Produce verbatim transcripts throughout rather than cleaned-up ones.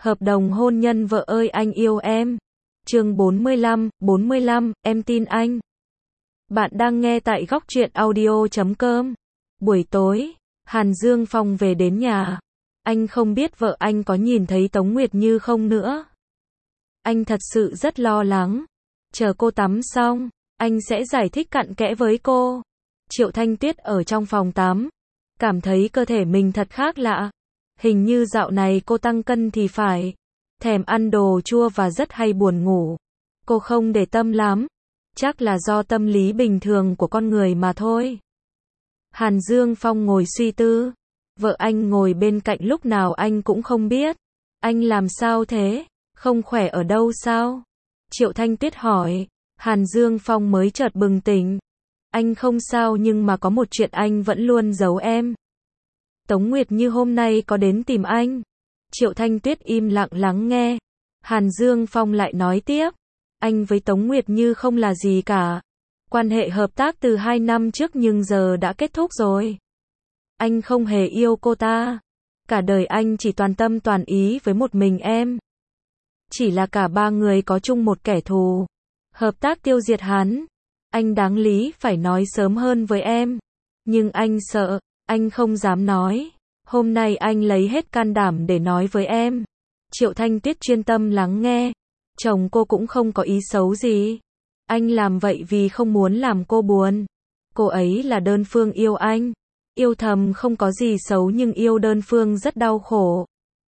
Hợp đồng hôn nhân vợ ơi anh yêu em. Chương bốn mươi lăm, bốn mươi lăm, em tin anh. Bạn đang nghe tại góc truyện audio chấm com. Buổi tối, Hàn Dương Phong về đến nhà. Anh không biết vợ anh có nhìn thấy Tống Nguyệt Như không nữa. Anh thật sự rất lo lắng. Chờ cô tắm xong, anh sẽ giải thích cặn kẽ với cô. Triệu Thanh Tuyết ở trong phòng tắm, cảm thấy cơ thể mình thật khác lạ. Hình như dạo này cô tăng cân thì phải. Thèm ăn đồ chua và rất hay buồn ngủ. Cô không để tâm lắm. Chắc là do tâm lý bình thường của con người mà thôi. Hàn Dương Phong ngồi suy tư. Vợ anh ngồi bên cạnh lúc nào anh cũng không biết. Anh làm sao thế? Không khỏe ở đâu sao? Triệu Thanh Tuyết hỏi. Hàn Dương Phong mới chợt bừng tỉnh. Anh không sao nhưng mà có một chuyện anh vẫn luôn giấu em. Tống Nguyệt Như hôm nay có đến tìm anh. Triệu Thanh Tuyết im lặng lắng nghe. Hàn Dương Phong lại nói tiếp. Anh với Tống Nguyệt Như không là gì cả. Quan hệ hợp tác từ hai năm trước nhưng giờ đã kết thúc rồi. Anh không hề yêu cô ta. Cả đời anh chỉ toàn tâm toàn ý với một mình em. Chỉ là cả ba người có chung một kẻ thù. Hợp tác tiêu diệt hắn. Anh đáng lý phải nói sớm hơn với em. Nhưng anh sợ. Anh không dám nói. Hôm nay anh lấy hết can đảm để nói với em. Triệu Thanh Tuyết chuyên tâm lắng nghe. Chồng cô cũng không có ý xấu gì. Anh làm vậy vì không muốn làm cô buồn. Cô ấy là đơn phương yêu anh. Yêu thầm không có gì xấu nhưng yêu đơn phương rất đau khổ.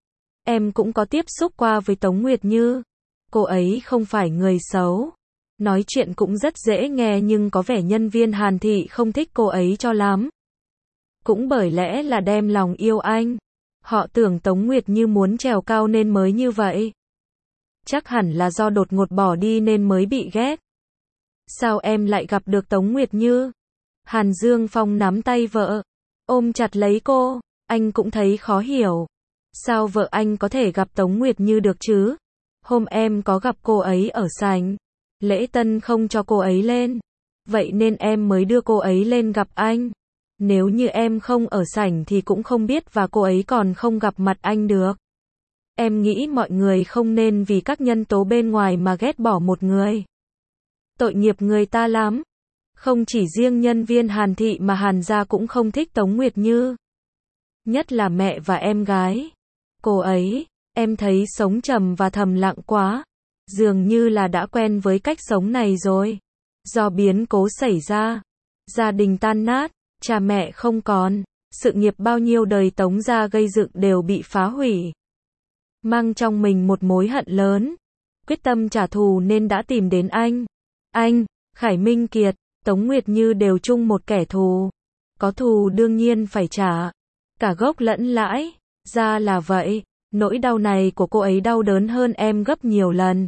Em cũng có tiếp xúc qua với Tống Nguyệt Như. Cô ấy không phải người xấu. Nói chuyện cũng rất dễ nghe nhưng có vẻ nhân viên Hàn Thị không thích cô ấy cho lắm. Cũng bởi lẽ là đem lòng yêu anh. Họ tưởng Tống Nguyệt Như muốn trèo cao nên mới như vậy. Chắc hẳn là do đột ngột bỏ đi nên mới bị ghét. Sao em lại gặp được Tống Nguyệt Như? Hàn Dương Phong nắm tay vợ, ôm chặt lấy cô. Anh cũng thấy khó hiểu. Sao vợ anh có thể gặp Tống Nguyệt Như được chứ? Hôm em có gặp cô ấy ở sảnh. Lễ tân không cho cô ấy lên. Vậy nên em mới đưa cô ấy lên gặp anh. Nếu như em không ở sảnh thì cũng không biết và cô ấy còn không gặp mặt anh được. Em nghĩ mọi người không nên vì các nhân tố bên ngoài mà ghét bỏ một người. Tội nghiệp người ta lắm. Không chỉ riêng nhân viên Hàn Thị mà Hàn gia cũng không thích Tống Nguyệt Như. Nhất là mẹ và em gái. Cô ấy, em thấy sống trầm và thầm lặng quá. Dường như là đã quen với cách sống này rồi. Do biến cố xảy ra, gia đình tan nát. Cha mẹ không còn, sự nghiệp bao nhiêu đời Tống gia gây dựng đều bị phá hủy. Mang trong mình một mối hận lớn, quyết tâm trả thù nên đã tìm đến anh. Anh, Khải Minh Kiệt, Tống Nguyệt Như đều chung một kẻ thù. Có thù đương nhiên phải trả, cả gốc lẫn lãi, ra là vậy. Nỗi đau này của cô ấy đau đớn hơn em gấp nhiều lần.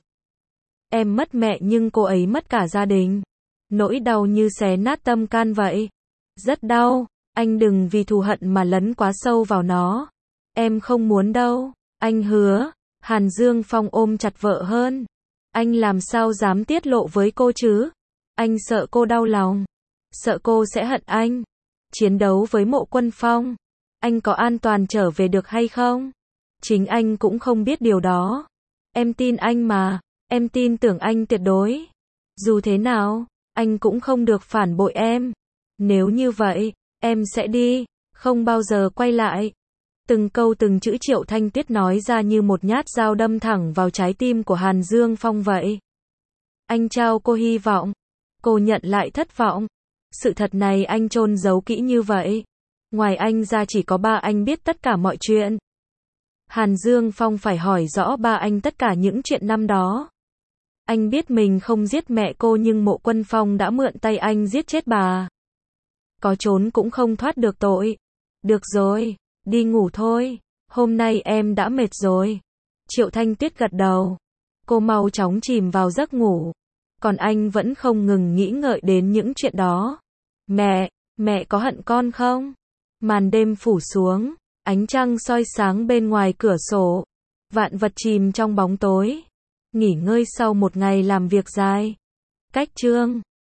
Em mất mẹ nhưng cô ấy mất cả gia đình. Nỗi đau như xé nát tâm can vậy. Rất đau, anh đừng vì thù hận mà lấn quá sâu vào nó. Em không muốn đâu, anh hứa. Hàn Dương Phong ôm chặt vợ hơn. Anh làm sao dám tiết lộ với cô chứ? Anh sợ cô đau lòng. Sợ cô sẽ hận anh. Chiến đấu với Mộ Quân Phong. Anh có an toàn trở về được hay không? Chính anh cũng không biết điều đó. Em tin anh mà. Em tin tưởng anh tuyệt đối. Dù thế nào, anh cũng không được phản bội em. Nếu như vậy, em sẽ đi, không bao giờ quay lại. Từng câu từng chữ Triệu Thanh Tuyết nói ra như một nhát dao đâm thẳng vào trái tim của Hàn Dương Phong vậy. Anh trao cô hy vọng. Cô nhận lại thất vọng. Sự thật này anh chôn giấu kỹ như vậy. Ngoài anh ra chỉ có ba anh biết tất cả mọi chuyện. Hàn Dương Phong phải hỏi rõ ba anh tất cả những chuyện năm đó. Anh biết mình không giết mẹ cô nhưng Mộ Quân Phong đã mượn tay anh giết chết bà. Có trốn cũng không thoát được tội. Được rồi, đi ngủ thôi. Hôm nay em đã mệt rồi. Triệu Thanh Tuyết gật đầu. Cô mau chóng chìm vào giấc ngủ. Còn anh vẫn không ngừng nghĩ ngợi đến những chuyện đó. Mẹ, mẹ có hận con không? Màn đêm phủ xuống. Ánh trăng soi sáng bên ngoài cửa sổ. Vạn vật chìm trong bóng tối. Nghỉ ngơi sau một ngày làm việc dài. Cách chương